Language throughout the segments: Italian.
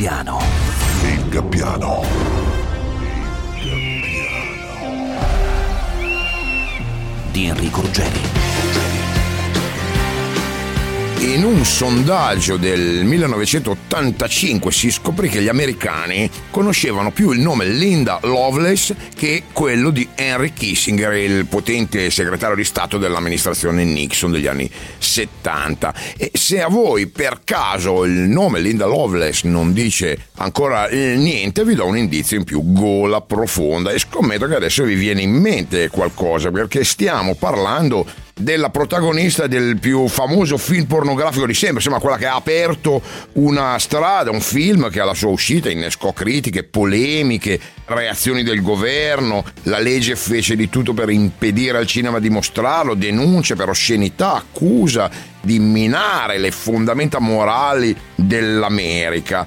Gappiano. Il Gappiano. Di Enrico Ruggeri. In un sondaggio del 1985 si scoprì che gli americani conoscevano più il nome Linda Lovelace che quello di Henry Kissinger, il potente segretario di Stato dell'amministrazione Nixon degli anni 70. E se a voi per caso il nome Linda Lovelace non dice ancora niente, vi do un indizio in più: gola profonda. E scommetto che adesso vi viene in mente qualcosa, perché stiamo parlando della protagonista del più famoso film pornografico di sempre, insomma quella che ha aperto una strada, un film che alla sua uscita innescò critiche, polemiche, reazioni del governo, la legge fece di tutto per impedire al cinema di mostrarlo, denunce per oscenità, accusa di minare le fondamenta morali dell'America.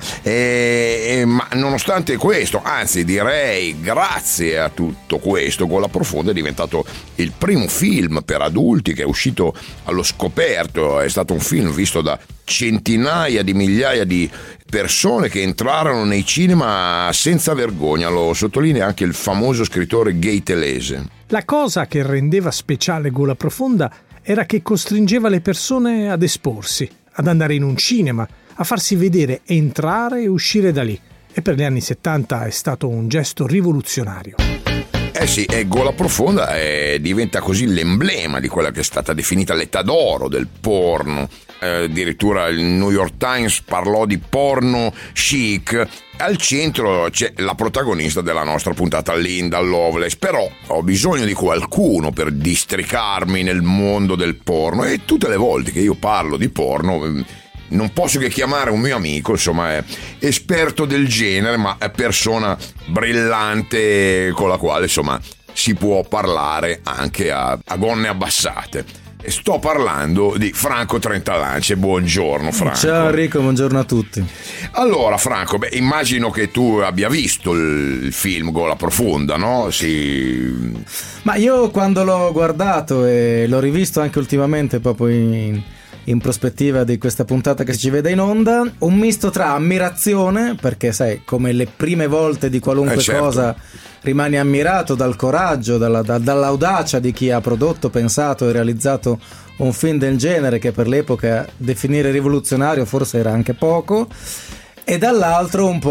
Ma nonostante questo, anzi direi grazie a tutto questo, Gola Profonda è diventato il primo film per adulti che è uscito allo scoperto. È stato un film visto da centinaia di migliaia di persone che entrarono nei cinema senza vergogna, lo sottolinea anche il famoso scrittore Gay Telese. La cosa che rendeva speciale Gola Profonda era che costringeva le persone ad esporsi, ad andare in un cinema, a farsi vedere, entrare e uscire da lì. E per gli anni 70 è stato un gesto rivoluzionario. Eh sì, e Gola Profonda diventa così l'emblema di quella che è stata definita l'età d'oro del porno. Addirittura il New York Times parlò di porno chic. Al centro c'è la protagonista della nostra puntata, Linda Lovelace. Però ho bisogno di qualcuno per districarmi nel mondo del porno, e tutte le volte che io parlo di porno non posso che chiamare un mio amico, insomma è esperto del genere, ma è persona brillante con la quale insomma si può parlare anche a gonne abbassate. E sto parlando di Franco Trentalance. Buongiorno Franco. Ciao Enrico, buongiorno a tutti. Allora Franco, immagino che tu abbia visto il film Gola Profonda, no? Sì. Ma io quando l'ho guardato e l'ho rivisto anche ultimamente proprio in prospettiva di questa puntata che ci vede in onda, un misto tra ammirazione, perché sai, come le prime volte di qualunque certo. cosa rimani ammirato dal coraggio, dall'audacia di chi ha prodotto, pensato e realizzato un film del genere, che per l'epoca definire rivoluzionario forse era anche poco, e dall'altro un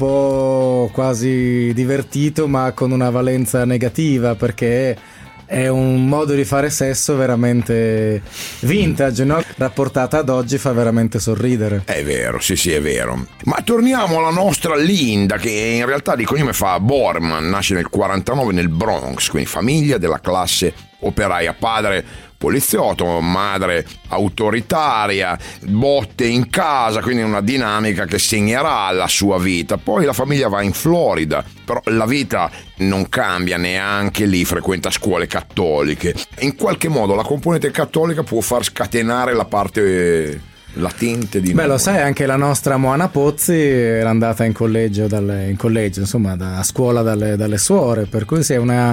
po' quasi divertito, ma con una valenza negativa, perché è un modo di fare sesso veramente vintage, no? Rapportata ad oggi fa veramente sorridere. È vero, sì, è vero. Ma torniamo alla nostra Linda, che in realtà di cognome fa Borman, nasce nel 49 nel Bronx, quindi famiglia della classe operaia, padre poliziotto, madre autoritaria, botte in casa, quindi una dinamica che segnerà la sua vita. Poi la famiglia va in Florida, però la vita non cambia neanche lì, frequenta scuole cattoliche. In qualche modo la componente cattolica può far scatenare la parte latente di lo sai, anche la nostra Moana Pozzi era andata in collegio, insomma a scuola dalle suore, per cui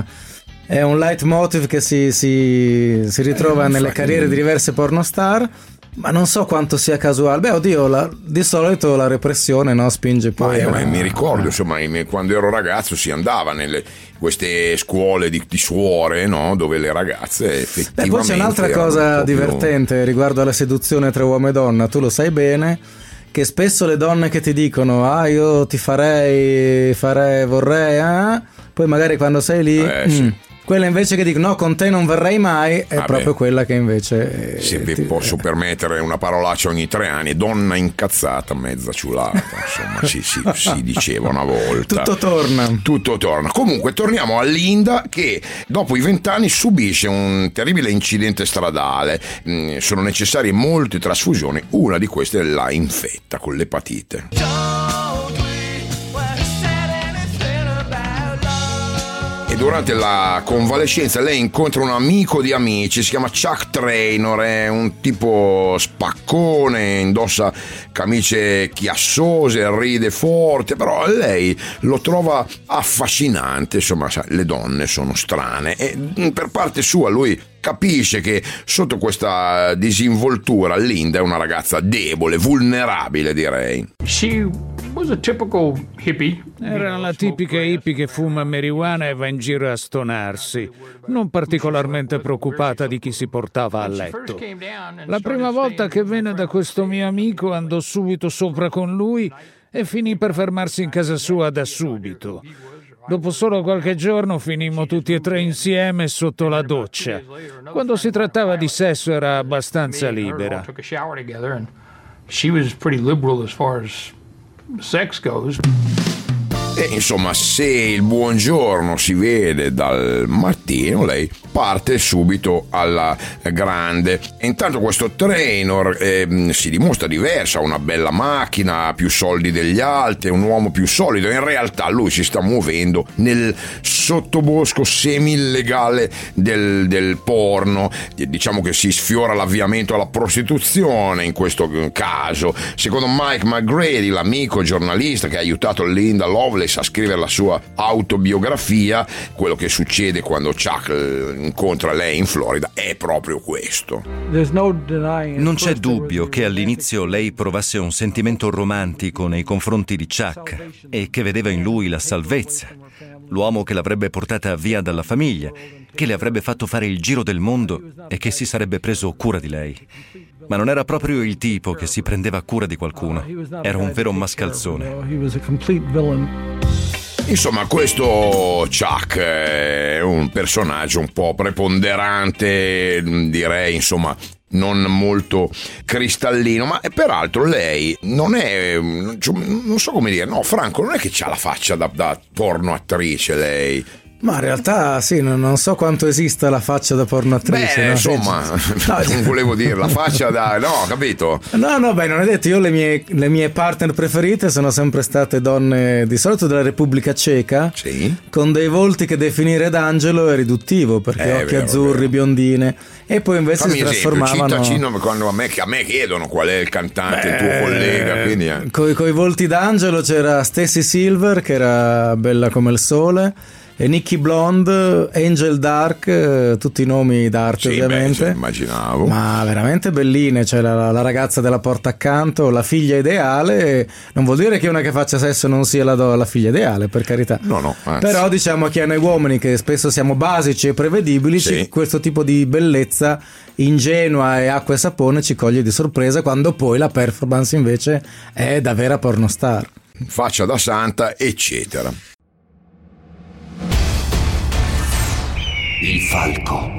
è un leitmotiv che si ritrova nelle carriere di diverse pornostar, ma non so quanto sia casuale. Di solito la repressione, no, spinge poi. Mi ricordo, insomma, quando ero ragazzo si andava nelle queste scuole di suore, no, dove le ragazze effettivamente. Poi c'è un'altra cosa divertente riguardo alla seduzione tra uomo e donna. Tu lo sai bene che spesso le donne che ti dicono io ti vorrei, poi magari quando sei lì sì. Quella invece che dico no, con te non verrei mai, è proprio quella che invece se vi posso permettere una parolaccia ogni 3 anni, donna incazzata mezza ciulata, insomma si diceva una volta. Tutto torna. Comunque torniamo a Linda, che dopo i 20 anni subisce un terribile incidente stradale. Sono necessarie molte trasfusioni, una di queste la infetta con l'epatite. Durante la convalescenza lei incontra un amico di amici, si chiama Chuck Traynor, è un tipo spaccone, indossa camicie chiassose, ride forte, però lei lo trova affascinante. Insomma, le donne sono strane, e per parte sua lui capisce che sotto questa disinvoltura Linda è una ragazza debole, vulnerabile direi. She Era la tipica hippie che fuma marijuana e va in giro a stonarsi, non particolarmente preoccupata di chi si portava a letto. La prima volta che venne da questo mio amico andò subito sopra con lui e finì per fermarsi in casa sua da subito. Dopo solo qualche giorno finimmo tutti e tre insieme sotto la doccia. Quando si trattava di sesso era abbastanza libera. She was pretty liberal as far as sex goes. E insomma, se il buongiorno si vede dal mattino, lei parte subito alla grande. E intanto questo Trainor si dimostra diversa, ha una bella macchina, ha più soldi degli altri, è un uomo più solido. In realtà lui si sta muovendo nel sottobosco semi-illegale del porno. Diciamo che si sfiora l'avviamento alla prostituzione in questo caso. Secondo Mike McGrady, l'amico giornalista che ha aiutato Linda Lovelace a scrivere la sua autobiografia, quello che succede quando Chuck incontra lei in Florida è proprio questo. Non c'è dubbio che all'inizio lei provasse un sentimento romantico nei confronti di Chuck e che vedeva in lui la salvezza, l'uomo che l'avrebbe portata via dalla famiglia, che le avrebbe fatto fare il giro del mondo e che si sarebbe preso cura di lei. Ma non era proprio il tipo che si prendeva cura di qualcuno, era un vero mascalzone. Insomma, questo Chuck è un personaggio un po' preponderante, direi, insomma, non molto cristallino, ma peraltro lei non è, non so come dire, no, Franco, non è che c'ha la faccia da porno attrice lei. Ma in realtà sì, non so quanto esista la faccia da pornoattrice. Beh, no? insomma, non volevo dire la faccia da... No, capito? No, beh, non è detto. Io le mie partner preferite sono sempre state donne di solito della Repubblica Ceca, sì, con dei volti che definire d'angelo è riduttivo, perché occhi azzurri, biondine, e poi invece si trasformavano... Citaci quando a me chiedono qual è il cantante, il tuo collega, quindi... Coi volti d'angelo c'era Stacy Silver, che era bella come il sole, e Nikki Blonde, Angel Dark, tutti i nomi d'arte, sì, ovviamente. Beh, immaginavo. Ma veramente belline, c'è la ragazza della porta accanto, la figlia ideale. Non vuol dire che una che faccia sesso non sia la figlia ideale, per carità. No, anzi. Però diciamo che a noi uomini, che spesso siamo basici e prevedibili, sì, questo tipo di bellezza ingenua e acqua e sapone ci coglie di sorpresa, quando poi la performance invece è da vera pornostar. Faccia da santa, eccetera. Il falco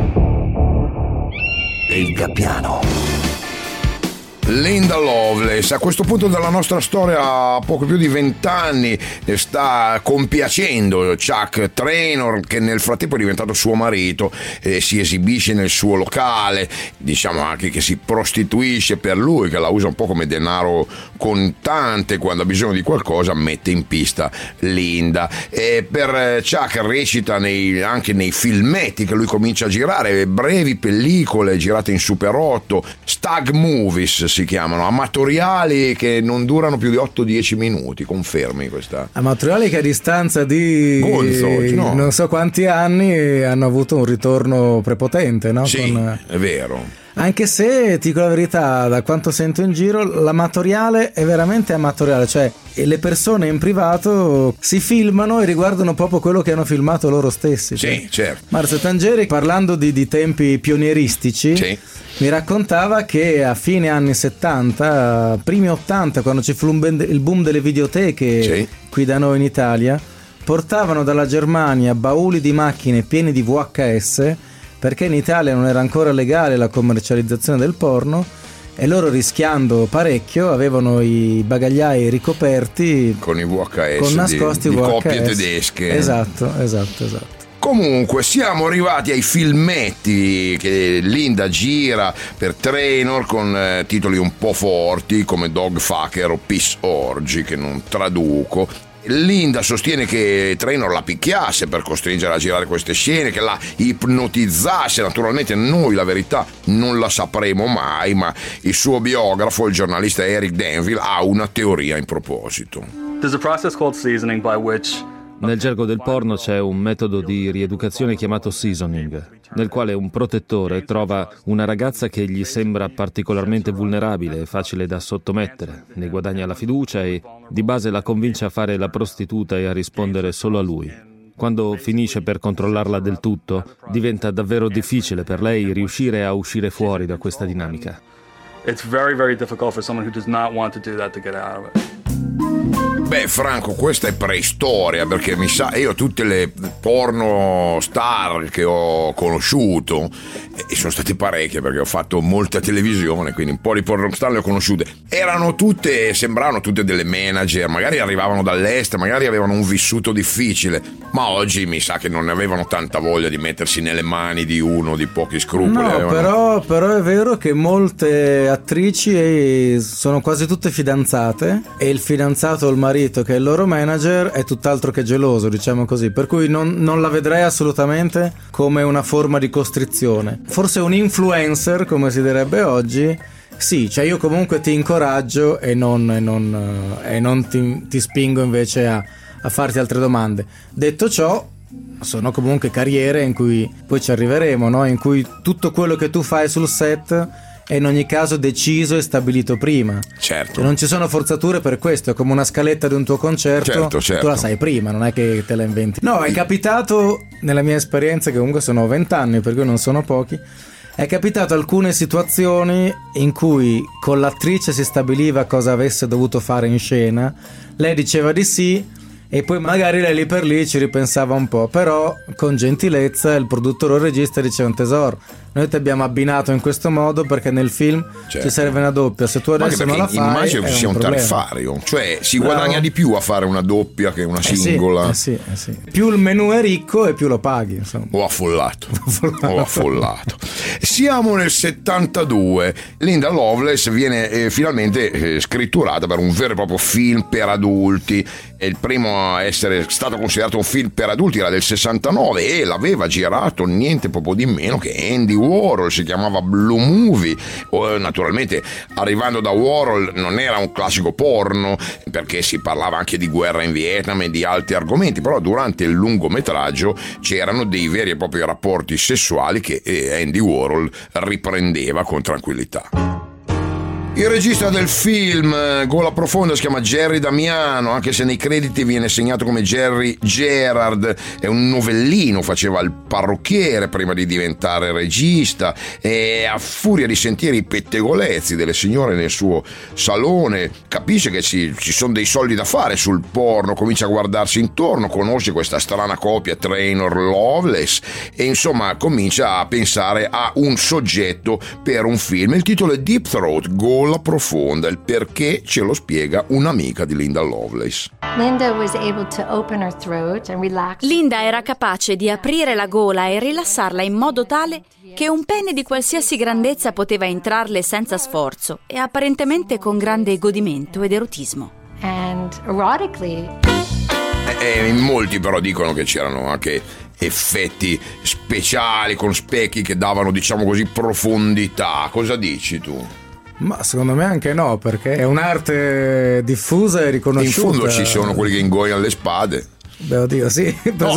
e il gabbiano. Linda Lovelace, a questo punto della nostra storia, a poco più di 20 anni, sta compiacendo Chuck Trainor, che nel frattempo è diventato suo marito, si esibisce nel suo locale, diciamo anche che si prostituisce per lui, che la usa un po' come denaro contante, quando ha bisogno di qualcosa mette in pista Linda. E per Chuck recita anche nei filmetti che lui comincia a girare, brevi pellicole girate in Super 8, stag movies si chiamano, amatoriali che non durano più di 8-10 minuti. Confermi questa? Amatoriali che a distanza di Gonzo, no, non so quanti anni hanno avuto un ritorno prepotente, no? Sì, è vero. Anche se, ti dico la verità, da quanto sento in giro, l'amatoriale è veramente amatoriale, cioè le persone in privato si filmano e riguardano proprio quello che hanno filmato loro stessi. Sì, certo. Marzio Tangeri, parlando di tempi pionieristici, sì, mi raccontava che a fine anni 70, primi 80, quando ci fu il boom delle videoteche, sì, qui da noi in Italia, portavano dalla Germania bauli di macchine pieni di VHS, perché in Italia non era ancora legale la commercializzazione del porno, e loro, rischiando parecchio, avevano i bagagliai ricoperti con i VHS, con nascosti di VHS. coppie tedesche. Esatto. Comunque siamo arrivati ai filmetti che Linda gira per Trainor con titoli un po' forti come Dogfucker o Peace Orgy, che non traduco. Linda sostiene che Trainor la picchiasse per costringerla a girare queste scene, che la ipnotizzasse. Naturalmente noi la verità non la sapremo mai, ma il suo biografo, il giornalista Eric Denville, ha una teoria in proposito. There's a process called seasoning by which Nel gergo del porno c'è un metodo di rieducazione chiamato seasoning, nel quale un protettore trova una ragazza che gli sembra particolarmente vulnerabile e facile da sottomettere, ne guadagna la fiducia e di base la convince a fare la prostituta e a rispondere solo a lui. Quando finisce per controllarla del tutto, diventa davvero difficile per lei riuscire a uscire fuori da questa dinamica. It's very, very difficult for someone who does not want to do that to get out of it. Beh, Franco, questa è preistoria, perché mi sa, io tutte le porno star che ho conosciuto, e sono state parecchie perché ho fatto molta televisione, quindi un po' di porno star le ho conosciute, sembravano tutte delle manager, magari arrivavano dall'estero, magari avevano un vissuto difficile, ma oggi mi sa che non ne avevano tanta voglia di mettersi nelle mani di uno di pochi scrupoli. No, però è vero che molte attrici sono quasi tutte fidanzate e il fidanzato o il marito che è il loro manager è tutt'altro che geloso, diciamo così, per cui non la vedrei assolutamente come una forma di costrizione. Forse un influencer, come si direbbe oggi, sì, cioè io comunque ti incoraggio e non ti spingo invece a farti altre domande. Detto ciò, sono comunque carriere in cui poi ci arriveremo, no? In cui tutto quello che tu fai sul set è in ogni caso deciso e stabilito prima. Certo. Cioè non ci sono forzature per questo, è come una scaletta di un tuo concerto, certo. Tu la sai prima, non è che te la inventi. No, è capitato, nella mia esperienza, che comunque sono 20 anni, per cui non sono pochi, è capitato alcune situazioni in cui con l'attrice si stabiliva cosa avesse dovuto fare in scena, lei diceva di sì, e poi magari lei lì per lì ci ripensava un po', però con gentilezza il produttore o il regista diceva: un tesoro, noi ti abbiamo abbinato in questo modo perché nel film ci serve una doppia, se tu adesso non la fai immagino che sia un tariffario, cioè si guadagna di più a fare una doppia che una singola. Sì. Più il menù è ricco e più lo paghi, insomma. Ho affollato. Siamo nel 72, Linda Lovelace viene finalmente scritturata per un vero e proprio film per adulti. È il primo a essere stato considerato un film per adulti, era del 69 e l'aveva girato niente proprio di meno che Andy Warhol, si chiamava Blue Movie. Naturalmente arrivando da Warhol non era un classico porno, perché si parlava anche di guerra in Vietnam e di altri argomenti, però durante il lungometraggio c'erano dei veri e propri rapporti sessuali che Andy Warhol riprendeva con tranquillità. Il regista del film Gola Profonda si chiama Jerry Damiano, anche se nei crediti viene segnato come Jerry Gerard. È un novellino, faceva il parrucchiere prima di diventare regista, e a furia di sentire i pettegolezzi delle signore nel suo salone capisce che ci sono dei soldi da fare sul porno, comincia a guardarsi intorno, conosce questa strana coppia Trainor Lovelace e insomma comincia a pensare a un soggetto per un film. Il titolo è Deep Throat, Gola Profonda, il perché ce lo spiega un'amica di Linda Lovelace. Linda era capace di aprire la gola e rilassarla in modo tale che un pene di qualsiasi grandezza poteva entrarle senza sforzo e apparentemente con grande godimento ed erotismo. In molti però dicono che c'erano anche effetti speciali con specchi che davano, diciamo così, profondità. Cosa dici tu? Ma secondo me anche no, perché è un'arte diffusa e riconosciuta. In fondo ci sono quelli che ingoiano le spade. Beh, oddio, sì.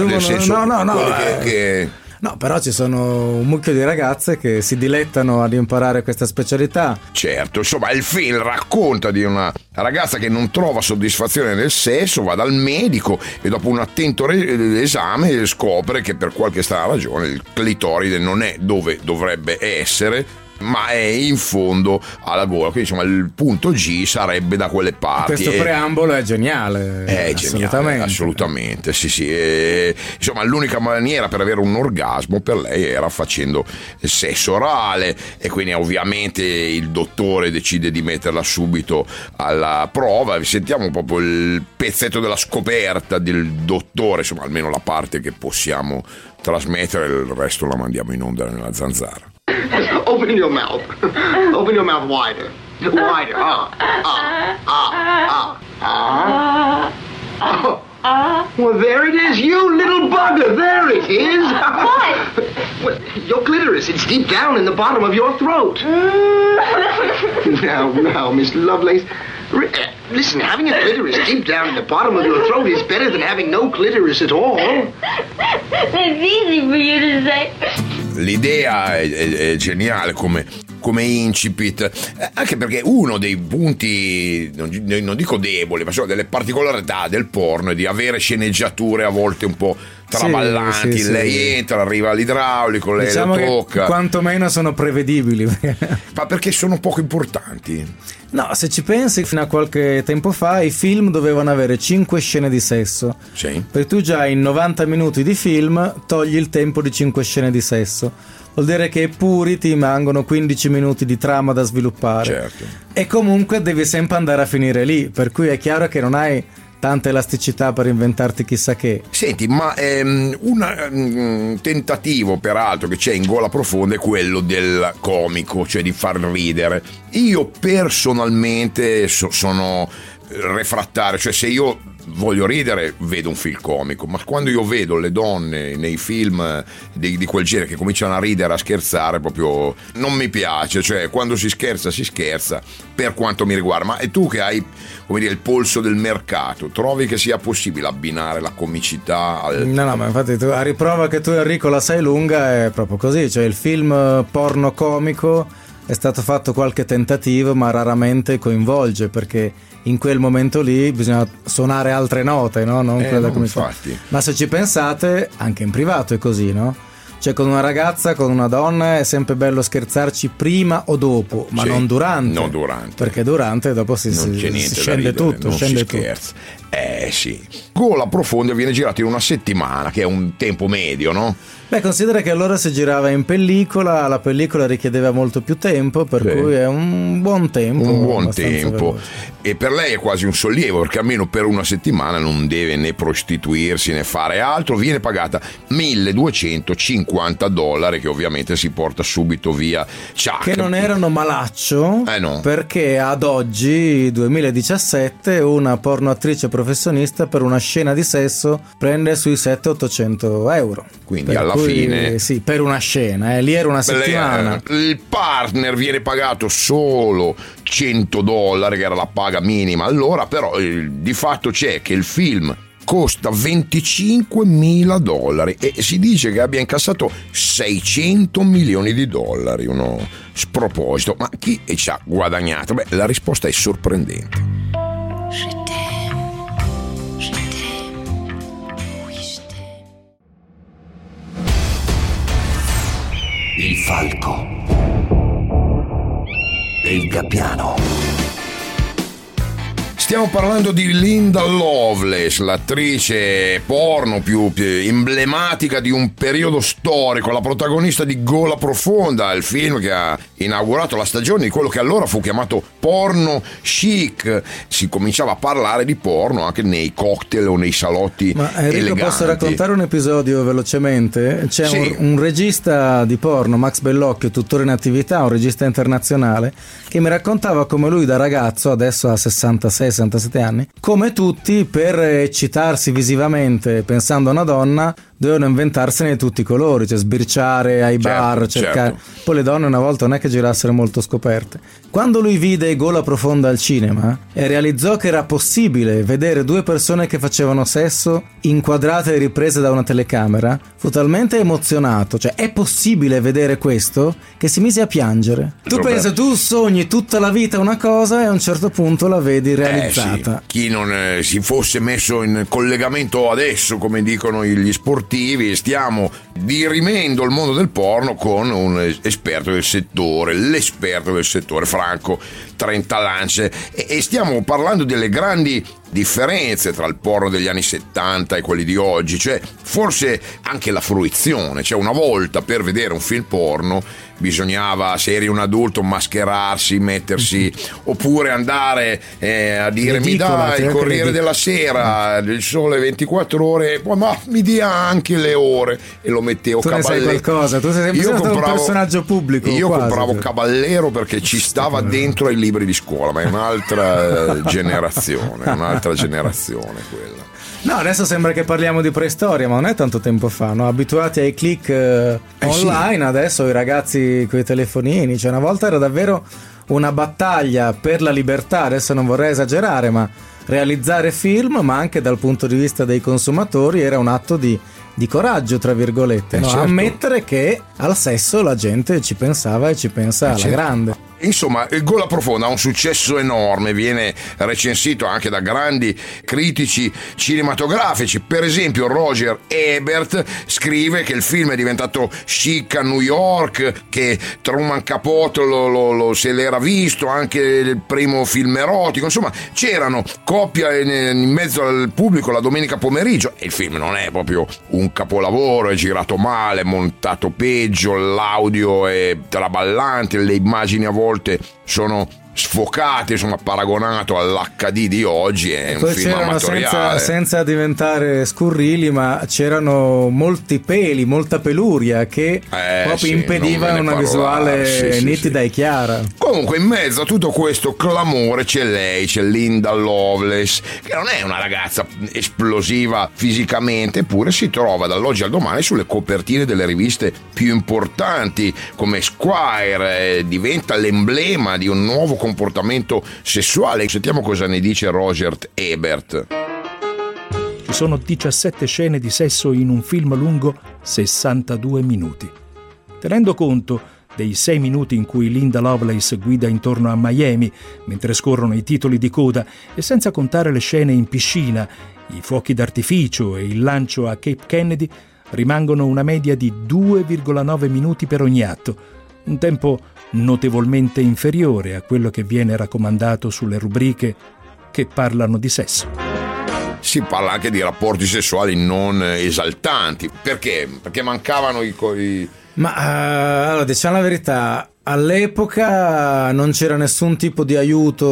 No, però ci sono un mucchio di ragazze che si dilettano ad imparare questa specialità. Certo, insomma, il film racconta di una ragazza che non trova soddisfazione nel sesso, va dal medico e dopo un attento esame scopre che per qualche strana ragione il clitoride non è dove dovrebbe essere, ma è in fondo alla gola, quindi insomma il punto G sarebbe da quelle parti. Questo preambolo è geniale. È assolutamente, sì. Insomma, l'unica maniera per avere un orgasmo per lei era facendo sesso orale, e quindi ovviamente il dottore decide di metterla subito alla prova. Sentiamo proprio il pezzetto della scoperta del dottore, insomma almeno la parte che possiamo trasmettere, il resto la mandiamo in onda nella zanzara. Open your mouth. Open your mouth wider. Wider. Well, there it is, you little bugger. There it is. What? Well, your clitoris. It's deep down in the bottom of your throat. Now, Miss Lovelace. Listen, having a clitoris deep down in the bottom of your throat is better than having no clitoris at all. It's easy for you to say. L'idea è geniale come incipit, anche perché uno dei punti, non dico deboli, ma sono delle particolarità del porno è di avere sceneggiature a volte un po' traballanti. Sì. Lei entra, arriva l'idraulico, lei diciamo lo tocca. Che quantomeno sono prevedibili. Ma perché sono poco importanti? No, se ci pensi, fino a qualche tempo fa i film dovevano avere 5 scene di sesso. Sì. Perché tu già in 90 minuti di film togli il tempo di 5 scene di sesso. Vuol dire che puri ti rimangono 15 minuti di trama da sviluppare. Certo. E comunque devi sempre andare a finire lì, per cui è chiaro che non hai tanta elasticità per inventarti chissà che. Senti, ma un tentativo peraltro che c'è in Gola Profonda è quello del comico, cioè di far ridere. Io personalmente sono refrattario, cioè se io voglio ridere vedo un film comico, ma quando io vedo le donne nei film di quel genere che cominciano a ridere, a scherzare, proprio non mi piace. Cioè quando si scherza per quanto mi riguarda. Ma e tu che hai, come dire, il polso del mercato, trovi che sia possibile abbinare la comicità al... No, ma infatti a riprova che tu, Enrico, la sai lunga, è proprio così. Cioè il film porno comico è stato fatto qualche tentativo, ma raramente coinvolge, perché in quel momento lì bisogna suonare altre note, no? Non quella come infatti. Ma se ci pensate, anche in privato è così, no? Cioè con una ragazza, con una donna è sempre bello scherzarci prima o dopo, ma sì, non durante. Non durante. Perché durante dopo si scende tutto, scende tutto. Sì. Gola Profonda viene girato in una settimana, che è un tempo medio, no? Beh, considera che allora si girava in pellicola, la pellicola richiedeva molto più tempo, per cui è un buon tempo. Un buon tempo. Veloce. E per lei è quasi un sollievo, perché almeno per una settimana non deve né prostituirsi né fare altro. Viene pagata $1.250, che ovviamente si porta subito via Chuck. Che non erano malaccio, no. Perché ad oggi, 2017, una pornoattrice professionista per una scena di sesso prende sui 700-800 euro. Quindi per alla fine sì, per una scena, lì era una settimana. Il partner viene pagato solo $100, che era la paga minima allora, però di fatto c'è che il film costa $25.000 e si dice che abbia incassato $600 milioni, uno sproposito. Ma chi ci ha guadagnato? Beh, la risposta è sorprendente. Il falco e il gabbiano. Stiamo parlando di Linda Lovelace, l'attrice porno più emblematica di un periodo storico, la protagonista di Gola Profonda, il film che ha inaugurato la stagione di quello che allora fu chiamato porno chic. Si cominciava a parlare di porno anche nei cocktail o nei salotti. Ma Enrico, eleganti. posso raccontare un episodio velocemente? C'è sì. un regista di porno, Max Bellocchio, tuttora in attività, un regista internazionale, che mi raccontava come lui da ragazzo, adesso ha 66-67 anni, come tutti, per eccitarsi visivamente pensando a una donna, dovevano inventarsene di tutti i colori, cioè sbirciare ai bar, cercare. Certo. Poi le donne una volta non è che girassero molto scoperte. Quando lui vide Gola Profonda al cinema e realizzò che era possibile vedere due persone che facevano sesso inquadrate e riprese da una telecamera, fu talmente emozionato, cioè è possibile vedere questo, che si mise a piangere. Tu pensa, tu sogni tutta la vita una cosa e a un certo punto la vedi realizzata. Sì. Chi non si fosse messo in collegamento adesso, come dicono gli sportivi, stiamo dirimendo il mondo del porno con un esperto del settore, l'esperto del settore, Franco Trentalance, e stiamo parlando delle grandi differenze tra il porno degli anni 70 e quelli di oggi, cioè forse anche la fruizione. Cioè una volta per vedere un film porno bisognava, se eri un adulto, mascherarsi, mettersi, oppure andare a dire mi dà il Corriere della Sera, il Sole 24 ore, ma mi dia anche le ore, e lo mettevo Caballero. Tu ne sai qualcosa, tu sei sempre stato un personaggio pubblico. Io compravo Caballero perché ci stava dentro ai libri di scuola, ma è un'altra generazione, quella. No, adesso sembra che parliamo di preistoria, ma non è tanto tempo fa, no? Abituati ai click online, sì. Adesso i ragazzi coi telefonini, cioè una volta era davvero una battaglia per la libertà, adesso non vorrei esagerare, ma realizzare film, ma anche dal punto di vista dei consumatori era un atto di coraggio, tra virgolette, no? Certo. Ammettere che al sesso la gente ci pensava e ci pensa alla grande. Insomma, Gola Profonda ha un successo enorme, viene recensito anche da grandi critici cinematografici. Per esempio Roger Ebert scrive che il film è diventato chic a New York, che Truman Capote se l'era visto, anche il primo film erotico, insomma c'erano coppia in mezzo al pubblico la domenica pomeriggio, e il film non è proprio un capolavoro, è girato male, montato peggio, l'audio è traballante, le immagini a volte sono sfocate, insomma, paragonato all'HD di oggi è un film amatoriale. Senza diventare scurrili, ma c'erano molti peli, molta peluria che proprio impedivano una visuale nitida e chiara. Comunque in mezzo a tutto questo clamore c'è lei, c'è Linda Lovelace, che non è una ragazza esplosiva fisicamente, eppure si trova dall'oggi al domani sulle copertine delle riviste più importanti come Esquire, diventa l'emblema di un nuovo comportamento sessuale. Sentiamo cosa ne dice Roger Ebert. Ci sono 17 scene di sesso in un film lungo 62 minuti. Tenendo conto dei 6 minuti in cui Linda Lovelace guida intorno a Miami mentre scorrono i titoli di coda, e senza contare le scene in piscina, i fuochi d'artificio e il lancio a Cape Kennedy, rimangono una media di 2,9 minuti per ogni atto, un tempo notevolmente inferiore a quello che viene raccomandato sulle rubriche che parlano di sesso. Si parla anche di rapporti sessuali non esaltanti. Perché? Perché mancavano i... Ma allora, diciamo la verità, all'epoca non c'era nessun tipo di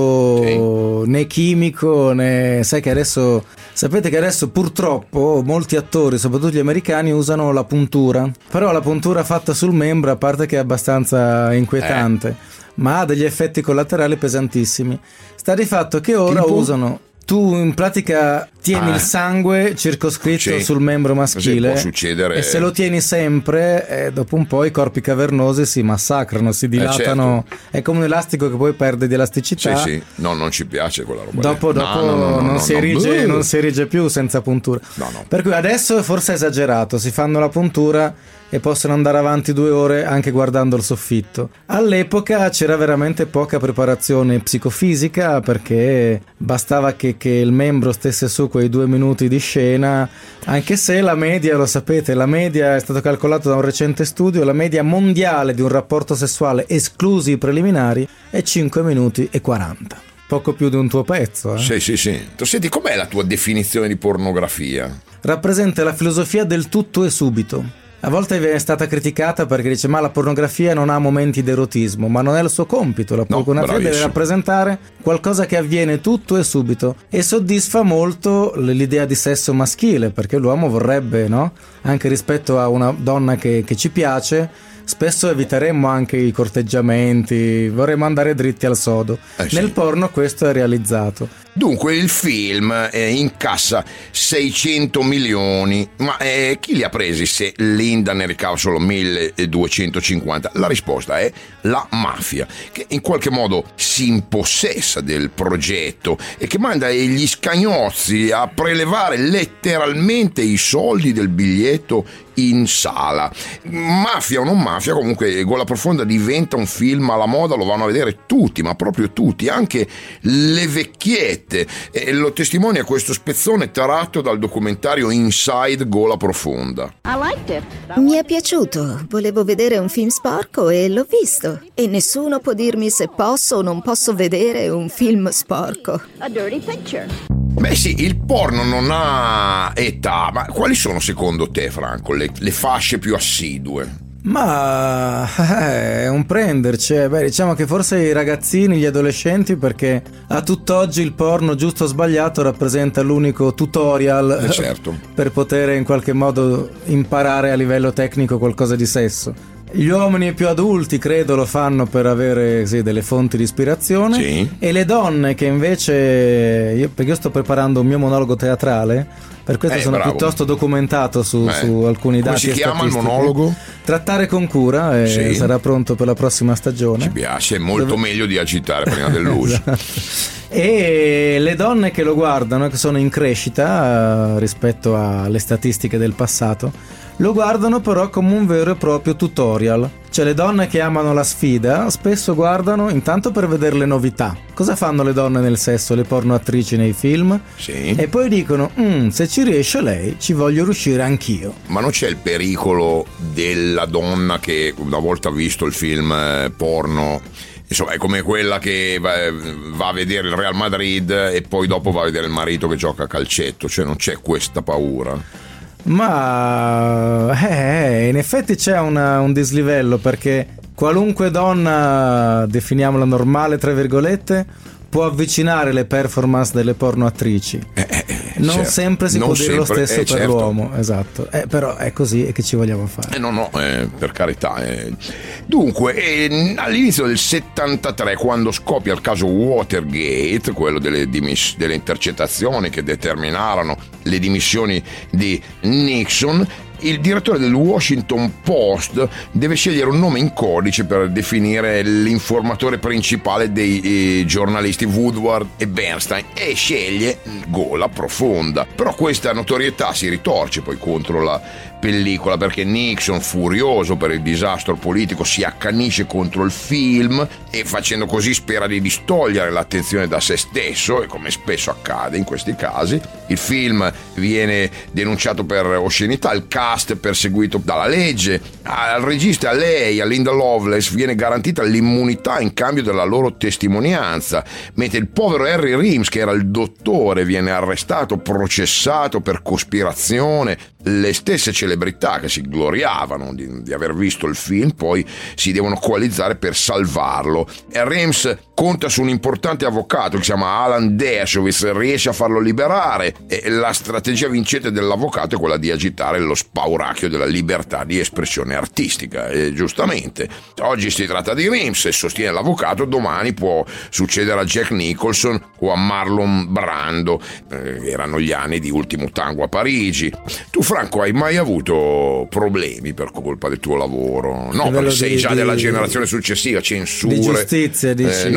aiuto né chimico né... Sapete che adesso purtroppo molti attori, soprattutto gli americani, usano la puntura, però la puntura fatta sul membro, a parte che è abbastanza inquietante, ma ha degli effetti collaterali pesantissimi. Sta di fatto che ora usano... Tu in pratica tieni il sangue circoscritto sul membro maschile, può succedere. E se lo tieni sempre, dopo un po' i corpi cavernosi si massacrano, si dilatano, certo. È come un elastico che poi perde di elasticità. Sì. No, non ci piace quella roba. Dopo non si erige più senza puntura. No. Per cui adesso forse è esagerato, si fanno la puntura e possono andare avanti 2 ore anche guardando il soffitto. All'epoca c'era veramente poca preparazione psicofisica, perché bastava che il membro stesse su quei 2 minuti di scena, anche se la media, lo sapete, la media è stato calcolato da un recente studio, la media mondiale di un rapporto sessuale esclusi i preliminari è 5 minuti e 40. Poco più di un tuo pezzo. Sì. Senti, com'è la tua definizione di pornografia? Rappresenta la filosofia del tutto e subito. A volte viene stata criticata perché dice ma la pornografia non ha momenti di erotismo, ma non è il suo compito. La pornografia deve rappresentare qualcosa che avviene tutto e subito, e soddisfa molto l'idea di sesso maschile, perché l'uomo vorrebbe, no? Anche rispetto a una donna che ci piace, spesso eviteremmo anche i corteggiamenti, vorremmo andare dritti al sodo. Nel porno questo è realizzato. Dunque il film incassa 600 milioni, ma chi li ha presi se Linda ne ricava solo 1250? La risposta è la mafia, che in qualche modo si impossessa del progetto e che manda gli scagnozzi a prelevare letteralmente i soldi del biglietto in sala. Mafia o non mafia, comunque Gola Profonda diventa un film alla moda, lo vanno a vedere tutti, ma proprio tutti, anche le vecchiette. E lo testimonia questo spezzone tratto dal documentario Inside Gola Profonda. Mi è piaciuto, volevo vedere un film sporco e l'ho visto, e nessuno può dirmi se posso o non posso vedere un film sporco. Beh sì, il porno non ha età, ma quali sono secondo te, Franco, le fasce più assidue? Ma è un prenderci. Diciamo che forse i ragazzini, gli adolescenti, perché a tutt'oggi il porno, giusto o sbagliato, rappresenta l'unico tutorial certo. per poter in qualche modo imparare a livello tecnico qualcosa di sesso. Gli uomini più adulti credo lo fanno per avere delle fonti di ispirazione, e le donne che invece perché io sto preparando un mio monologo teatrale, per questo sono piuttosto documentato su alcuni dati. Come si chiama il statistiche. monologo? Trattare con cura, sarà pronto per la prossima stagione. Ci piace, è molto meglio di agitare prima dell'uso. Esatto. E le donne che lo guardano, che sono in crescita rispetto alle statistiche del passato, lo guardano però come un vero e proprio tutorial. Cioè le donne che amano la sfida spesso guardano intanto per vedere le novità. Cosa fanno le donne nel sesso, le pornoattrici nei film? Sì. E poi dicono, se ci riesce lei, ci voglio riuscire anch'io. Ma non c'è il pericolo della donna che una volta visto il film porno, insomma, è come quella che va a vedere il Real Madrid e poi dopo va a vedere il marito che gioca a calcetto, cioè non c'è questa paura? Ma in effetti c'è un dislivello, perché qualunque donna, definiamola normale tra virgolette, può avvicinare le performance delle pornoattrici. Non sempre si può dire lo stesso per l'uomo, esatto. Però è così, e che ci vogliamo fare? Per carità. Dunque, all'inizio del 73, quando scoppia il caso Watergate, quello delle intercettazioni che determinarono le dimissioni di Nixon, il direttore del Washington Post deve scegliere un nome in codice per definire l'informatore principale dei giornalisti Woodward e Bernstein, e sceglie Gola Profonda. Però questa notorietà si ritorce poi contro la pellicola, perché Nixon, furioso per il disastro politico, si accanisce contro il film e facendo così spera di distogliere l'attenzione da se stesso, e come spesso accade in questi casi il film viene denunciato per oscenità, il cast perseguito dalla legge, al regista, a lei, a Linda Lovelace, viene garantita l'immunità in cambio della loro testimonianza, mentre il povero Harry Reams, che era il dottore, viene arrestato, processato per cospirazione. Le stesse celebrità che si gloriavano di aver visto il film poi si devono coalizzare per salvarlo. E Reams conta su un importante avvocato che si chiama Alan Dershowitz, riesce a farlo liberare, e la strategia vincente dell'avvocato è quella di agitare lo spauracchio della libertà di espressione artistica, e giustamente oggi si tratta di Reams e sostiene l'avvocato, domani può succedere a Jack Nicholson o a Marlon Brando. Erano gli anni di Ultimo Tango a Parigi. Tu, Franco, hai mai avuto problemi per colpa del tuo lavoro? No, perché sei già della generazione successiva, censure. Di giustizia, dici?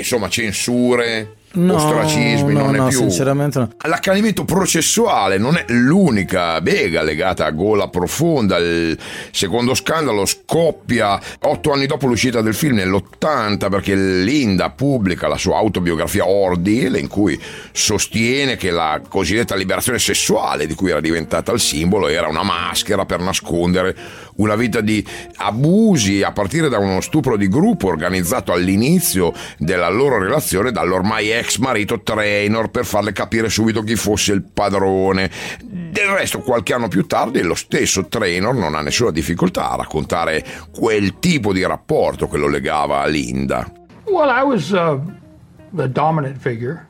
Censure. Ostracismi, non è più. Sinceramente no. L'accanimento processuale non è l'unica bega legata a Gola Profonda. Il secondo scandalo scoppia 8 anni dopo l'uscita del film, nell'80, perché Linda pubblica la sua autobiografia Ordeal, in cui sostiene che la cosiddetta liberazione sessuale di cui era diventata il simbolo era una maschera per nascondere una vita di abusi, a partire da uno stupro di gruppo organizzato all'inizio della loro relazione dall'ormai ex marito Trainor, per farle capire subito chi fosse il padrone. Del resto, qualche anno più tardi lo stesso Trainor non ha nessuna difficoltà a raccontare quel tipo di rapporto che lo legava a Linda. Well, I was the dominant figure.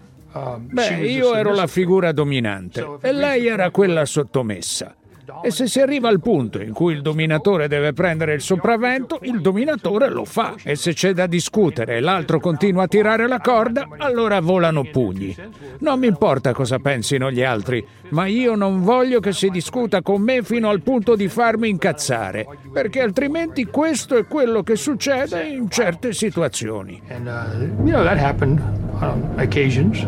Io ero la figura dominante e lei era quella sottomessa. E se si arriva al punto in cui il dominatore deve prendere il sopravvento, il dominatore lo fa. E se c'è da discutere e l'altro continua a tirare la corda, allora volano pugni. Non mi importa cosa pensino gli altri, ma io non voglio che si discuta con me fino al punto di farmi incazzare, perché altrimenti questo è quello che succede in certe situazioni. And that happened on occasions.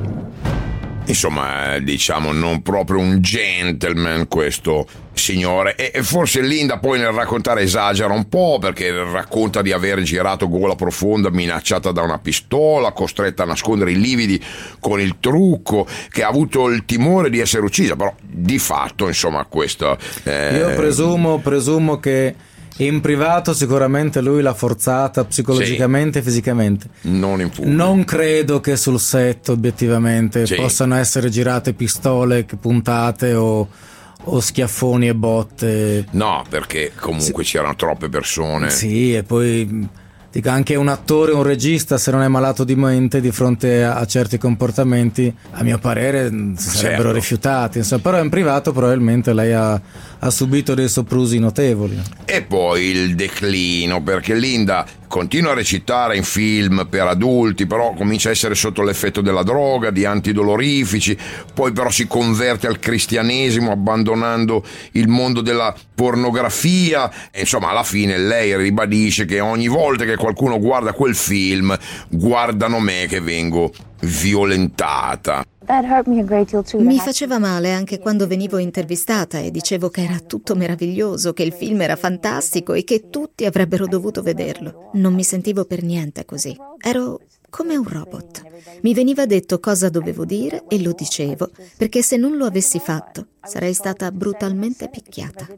Insomma, diciamo, non proprio un gentleman questo signore, e forse Linda poi nel raccontare esagera un po', perché racconta di aver girato Gola Profonda minacciata da una pistola, costretta a nascondere i lividi con il trucco, che ha avuto il timore di essere uccisa, però di fatto, insomma, questo io presumo che in privato sicuramente lui l'ha forzata psicologicamente e fisicamente. Non in pubblico. Non credo che sul set obiettivamente possano essere girate pistole puntate o schiaffoni e botte. No, perché comunque c'erano troppe persone. Sì, e poi Dico, anche un attore, un regista, se non è malato di mente, di fronte a certi comportamenti, a mio parere si sarebbero rifiutati, insomma. Però in privato probabilmente lei ha subito dei soprusi notevoli. E poi il declino, perché Linda continua a recitare in film per adulti, però comincia a essere sotto l'effetto della droga, di antidolorifici, poi però si converte al cristianesimo abbandonando il mondo della pornografia, e insomma alla fine lei ribadisce che ogni volta che qualcuno guarda quel film guardano me che vengo violentata. Mi faceva male anche quando venivo intervistata e dicevo che era tutto meraviglioso, che il film era fantastico e che tutti avrebbero dovuto vederlo. Non mi sentivo per niente così. Ero come un robot. Mi veniva detto cosa dovevo dire e lo dicevo, perché se non lo avessi fatto sarei stata brutalmente picchiata.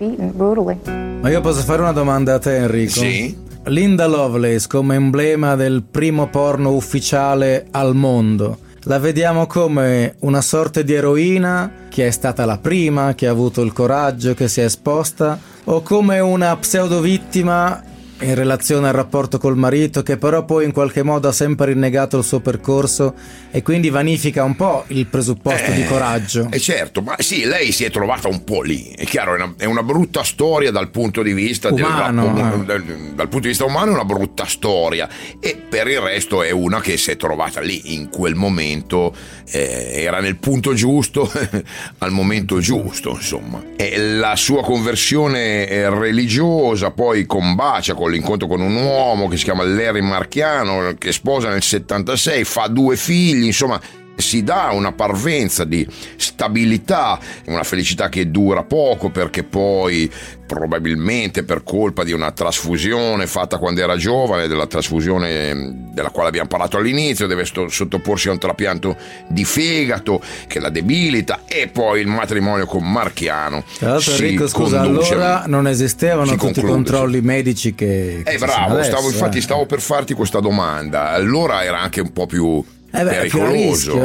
Ma io posso fare una domanda a te, Enrico? Sì. Linda Lovelace come emblema del primo porno ufficiale al mondo, la vediamo come una sorta di eroina che è stata la prima, che ha avuto il coraggio, che si è esposta, o come una pseudo-vittima in relazione al rapporto col marito, che però poi in qualche modo ha sempre rinnegato il suo percorso e quindi vanifica un po' il presupposto di coraggio? Certo, ma sì, lei si è trovata un po' lì, è chiaro, è una brutta storia dal punto di vista umano, dal punto di vista umano è una brutta storia, e per il resto è una che si è trovata lì in quel momento, era nel punto giusto al momento giusto, insomma. E la sua conversione religiosa poi combacia con l'incontro con un uomo che si chiama Larry Marchiano, che sposa nel 76, fa 2 figli, insomma si dà una parvenza di stabilità, una felicità che dura poco, perché poi probabilmente per colpa di una trasfusione fatta quando era giovane, della trasfusione della quale abbiamo parlato all'inizio, deve sottoporsi a un trapianto di fegato che la debilita, e poi il matrimonio con Marchiano. Tra l'altro, Enrico, scusa, allora non esistevano tutti i controlli medici che bravo, adesso, stavo per farti questa domanda. Allora era anche un po' più pericoloso.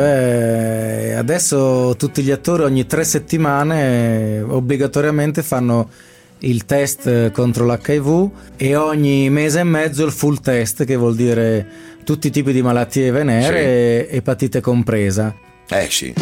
Adesso tutti gli attori ogni 3 settimane obbligatoriamente fanno il test contro l'HIV e ogni mese e mezzo il full test, che vuol dire tutti i tipi di malattie venere, epatite compresa. Sì.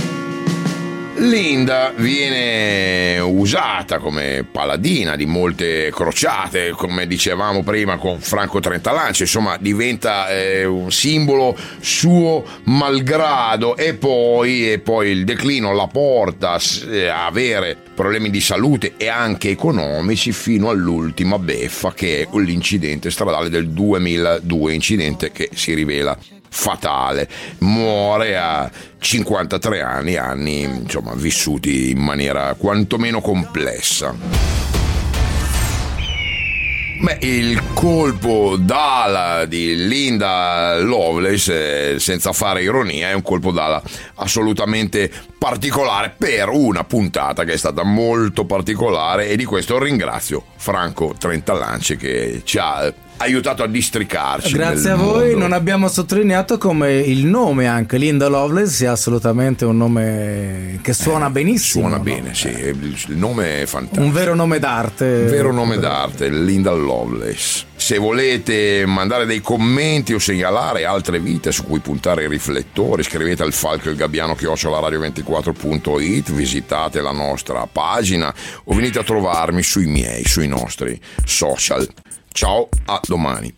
Linda viene usata come paladina di molte crociate, come dicevamo prima con Franco Trentalancia, insomma diventa un simbolo suo malgrado, e poi il declino la porta a avere problemi di salute e anche economici fino all'ultima beffa, che è l'incidente stradale del 2002, incidente che si rivela fatale. Muore a 53 anni insomma vissuti in maniera quantomeno complessa. Il colpo d'ala di Linda Lovelace, senza fare ironia, è un colpo d'ala assolutamente particolare per una puntata che è stata molto particolare, e di questo ringrazio Franco Trentalancia che ci ha aiutato a districarci. Grazie a voi. Mondo. Non abbiamo sottolineato come il nome, anche Linda Lovelace, sia assolutamente un nome che suona benissimo. Suona bene, sì, il nome è fantastico. Un vero nome d'arte. Un vero nome d'arte, Linda Lovelace. Se volete mandare dei commenti o segnalare altre vite su cui puntare i riflettori, scrivete al Falco e il Gabbiano @radio24.it, visitate la nostra pagina o venite a trovarmi sui nostri social. Ciao, a domani.